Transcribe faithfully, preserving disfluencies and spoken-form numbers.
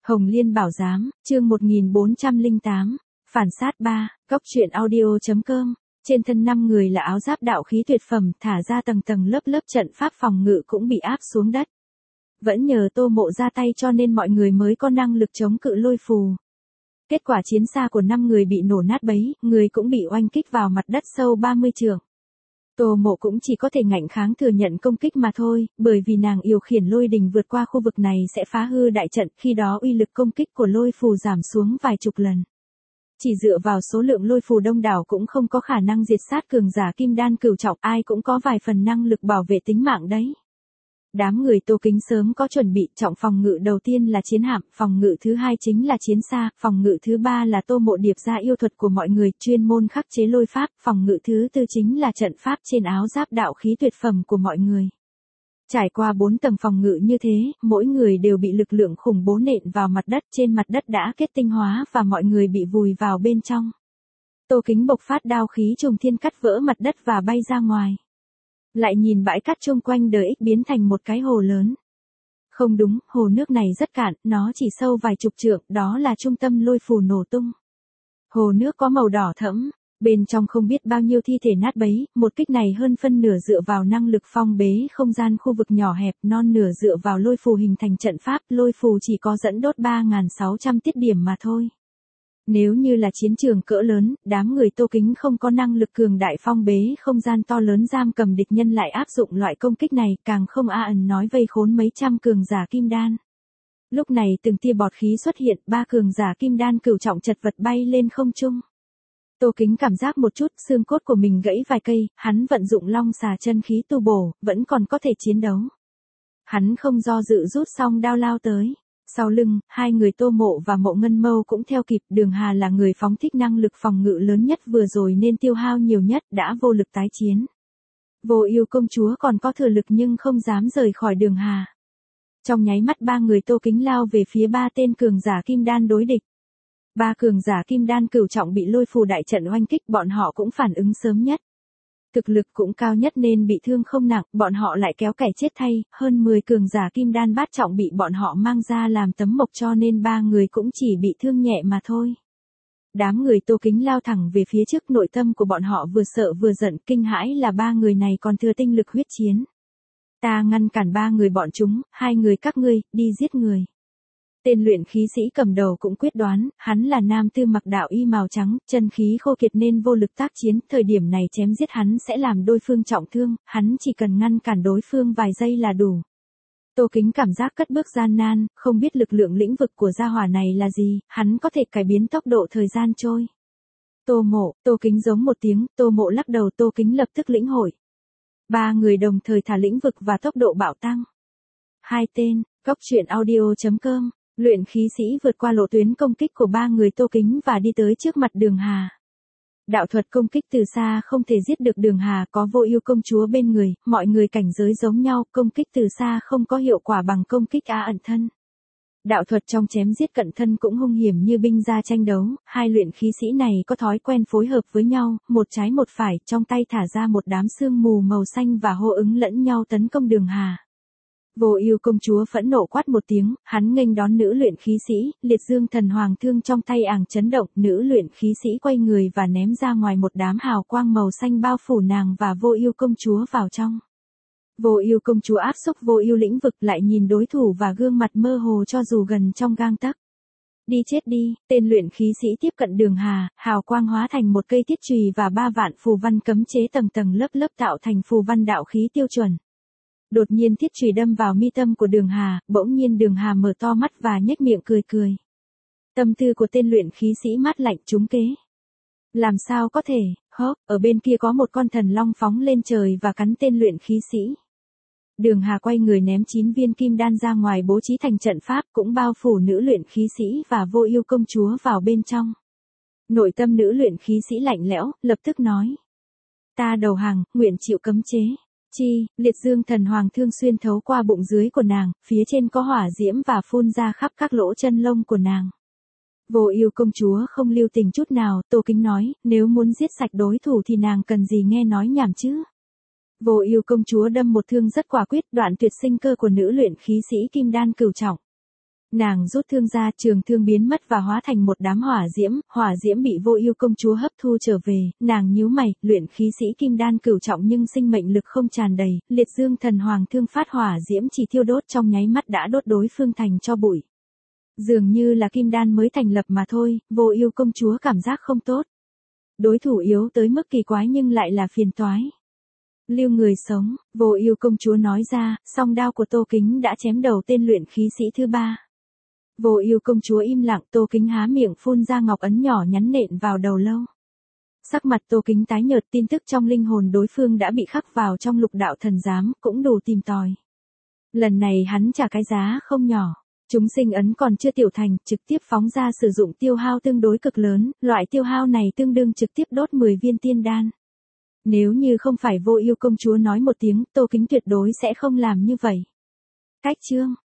Hồng Liên Bảo Giám, chương một nghìn bốn trăm lẻ tám, Phản sát ba, Góc truyện audio.com. Trên thân năm người là áo giáp đạo khí tuyệt phẩm, thả ra tầng tầng lớp lớp trận pháp phòng ngự cũng bị áp xuống đất. Vẫn nhờ Tô Mộ ra tay cho nên mọi người mới có năng lực chống cự lôi phù. Kết quả chiến xa của năm người bị nổ nát bấy, người cũng bị oanh kích vào mặt đất sâu ba mươi trượng. Tô Mộ cũng chỉ có thể ngạnh kháng thừa nhận công kích mà thôi, bởi vì nàng điều khiển lôi đình vượt qua khu vực này sẽ phá hư đại trận, khi đó uy lực công kích của lôi phù giảm xuống vài chục lần. Chỉ dựa vào số lượng lôi phù đông đảo cũng không có khả năng diệt sát cường giả kim đan cửu trọng, ai cũng có vài phần năng lực bảo vệ tính mạng đấy. Đám người Tô Kính sớm có chuẩn bị, trọng phòng ngự đầu tiên là chiến hạm, phòng ngự thứ hai chính là chiến xa, phòng ngự thứ ba là Tô Mộ điệp ra yêu thuật của mọi người, chuyên môn khắc chế lôi pháp, phòng ngự thứ tư chính là trận pháp trên áo giáp đạo khí tuyệt phẩm của mọi người. Trải qua bốn tầng phòng ngự như thế, mỗi người đều bị lực lượng khủng bố nện vào mặt đất, trên mặt đất đã kết tinh hóa và mọi người bị vùi vào bên trong. Tô Kính bộc phát đao khí trùng thiên cắt vỡ mặt đất và bay ra ngoài. Lại nhìn bãi cát chung quanh đời ích biến thành một cái hồ lớn. Không đúng, hồ nước này rất cạn, nó chỉ sâu vài chục trượng, đó là trung tâm lôi phù nổ tung. Hồ nước có màu đỏ thẫm, bên trong không biết bao nhiêu thi thể nát bấy, một kích này hơn phân nửa dựa vào năng lực phong bế không gian khu vực nhỏ hẹp, non nửa dựa vào lôi phù hình thành trận pháp, lôi phù chỉ có dẫn đốt ba nghìn sáu trăm tiết điểm mà thôi. Nếu như là chiến trường cỡ lớn, đám người Tô Kính không có năng lực cường đại phong bế không gian to lớn giam cầm địch nhân lại áp dụng loại công kích này, càng không a ẩn nói vây khốn mấy trăm cường giả kim đan. Lúc này từng tia bọt khí xuất hiện, ba cường giả kim đan cửu trọng chật vật bay lên không trung. Tô Kính cảm giác một chút, xương cốt của mình gãy vài cây, hắn vận dụng long xà chân khí tu bổ, vẫn còn có thể chiến đấu. Hắn không do dự rút xong đao lao tới. Sau lưng, hai người Tô Mộ và Mộ Ngân Mâu cũng theo kịp, Đường Hà là người phóng thích năng lực phòng ngự lớn nhất vừa rồi nên tiêu hao nhiều nhất, đã vô lực tái chiến. Vô Ưu công chúa còn có thừa lực nhưng không dám rời khỏi Đường Hà. Trong nháy mắt ba người Tô Kính lao về phía ba tên cường giả kim đan đối địch. Ba cường giả kim đan cửu trọng bị lôi phù đại trận oanh kích, bọn họ cũng phản ứng sớm nhất. Thực lực cũng cao nhất nên bị thương không nặng, bọn họ lại kéo kẻ chết thay, hơn mười cường giả kim đan bát trọng bị bọn họ mang ra làm tấm mộc cho nên ba người cũng chỉ bị thương nhẹ mà thôi. Đám người Tô Kính lao thẳng về phía trước, nội tâm của bọn họ vừa sợ vừa giận, kinh hãi là ba người này còn thừa tinh lực huyết chiến. Ta ngăn cản ba người bọn chúng, hai người các ngươi, đi giết người. Tên luyện khí sĩ cầm đầu cũng quyết đoán, hắn là nam tư mặc đạo y màu trắng, chân khí khô kiệt nên vô lực tác chiến, thời điểm này chém giết hắn sẽ làm đối phương trọng thương, hắn chỉ cần ngăn cản đối phương vài giây là đủ. Tô Kính cảm giác cất bước gian nan, không biết lực lượng lĩnh vực của gia hỏa này là gì, hắn có thể cải biến tốc độ thời gian trôi. Tô Mộ, Tô Kính giống một tiếng, Tô Mộ lắc đầu, Tô Kính lập tức lĩnh hội. Ba người đồng thời thả lĩnh vực và tốc độ bạo tăng. Hai tên, Góc truyện audio.com. Luyện khí sĩ vượt qua lộ tuyến công kích của ba người Tô Kính và đi tới trước mặt Đường Hà. Đạo thuật công kích từ xa không thể giết được Đường Hà, có Vô Ưu công chúa bên người, mọi người cảnh giới giống nhau, công kích từ xa không có hiệu quả bằng công kích á ẩn thân. Đạo thuật trong chém giết cận thân cũng hung hiểm như binh gia tranh đấu, hai luyện khí sĩ này có thói quen phối hợp với nhau, một trái một phải, trong tay thả ra một đám sương mù màu xanh và hô ứng lẫn nhau tấn công Đường Hà. Vô Ưu công chúa phẫn nộ quát một tiếng, hắn nghênh đón nữ luyện khí sĩ, liệt dương thần hoàng thương trong tay àng chấn động, nữ luyện khí sĩ quay người và ném ra ngoài một đám hào quang màu xanh bao phủ nàng và Vô Ưu công chúa vào trong. Vô Ưu công chúa áp xúc Vô Ưu lĩnh vực, lại nhìn đối thủ và gương mặt mơ hồ cho dù gần trong gang tấc. Đi chết đi, tên luyện khí sĩ tiếp cận Đường Hà, hào quang hóa thành một cây thiết chùy và ba vạn phù văn cấm chế tầng tầng lớp lớp tạo thành phù văn đạo khí tiêu chuẩn. Đột nhiên thiết chùy đâm vào mi tâm của Đường Hà, bỗng nhiên Đường Hà mở to mắt và nhếch miệng cười cười. Tâm tư của tên luyện khí sĩ mát lạnh, trúng kế. Làm sao có thể, hốc, ở bên kia có một con thần long phóng lên trời và cắn tên luyện khí sĩ. Đường Hà quay người ném chín viên kim đan ra ngoài bố trí thành trận pháp cũng bao phủ nữ luyện khí sĩ và Vô Ưu công chúa vào bên trong. Nội tâm nữ luyện khí sĩ lạnh lẽo, lập tức nói. Ta đầu hàng, nguyện chịu cấm chế. Chi, liệt dương thần hoàng thương xuyên thấu qua bụng dưới của nàng, phía trên có hỏa diễm và phun ra khắp các lỗ chân lông của nàng. Vô Ưu công chúa không lưu tình chút nào, Tô Kính nói, nếu muốn giết sạch đối thủ thì nàng cần gì nghe nói nhảm chứ. Vô Ưu công chúa đâm một thương rất quả quyết, đoạn tuyệt sinh cơ của nữ luyện khí sĩ kim đan cửu trọng. Nàng rút thương ra, trường thương biến mất và hóa thành một đám hỏa diễm, hỏa diễm bị Vô Ưu công chúa hấp thu trở về, nàng nhíu mày, luyện khí sĩ kim đan cửu trọng nhưng sinh mệnh lực không tràn đầy, liệt dương thần hoàng thương phát hỏa diễm chỉ thiêu đốt trong nháy mắt đã đốt đối phương thành tro bụi. Dường như là kim đan mới thành lập mà thôi, Vô Ưu công chúa cảm giác không tốt. Đối thủ yếu tới mức kỳ quái nhưng lại là phiền toái. Lưu người sống, Vô Ưu công chúa nói ra, song đao của Tô Kính đã chém đầu tên luyện khí sĩ thứ ba. Vô Ưu công chúa im lặng, Tô Kính há miệng phun ra ngọc ấn nhỏ nhắn nện vào đầu lâu. Sắc mặt Tô Kính tái nhợt, tin tức trong linh hồn đối phương đã bị khắc vào trong lục đạo thần giám, cũng đủ tìm tòi. Lần này hắn trả cái giá không nhỏ. Chúng sinh ấn còn chưa tiểu thành, trực tiếp phóng ra sử dụng tiêu hao tương đối cực lớn, loại tiêu hao này tương đương trực tiếp đốt mười viên tiên đan. Nếu như không phải Vô Ưu công chúa nói một tiếng, Tô Kính tuyệt đối sẽ không làm như vậy. Cách chương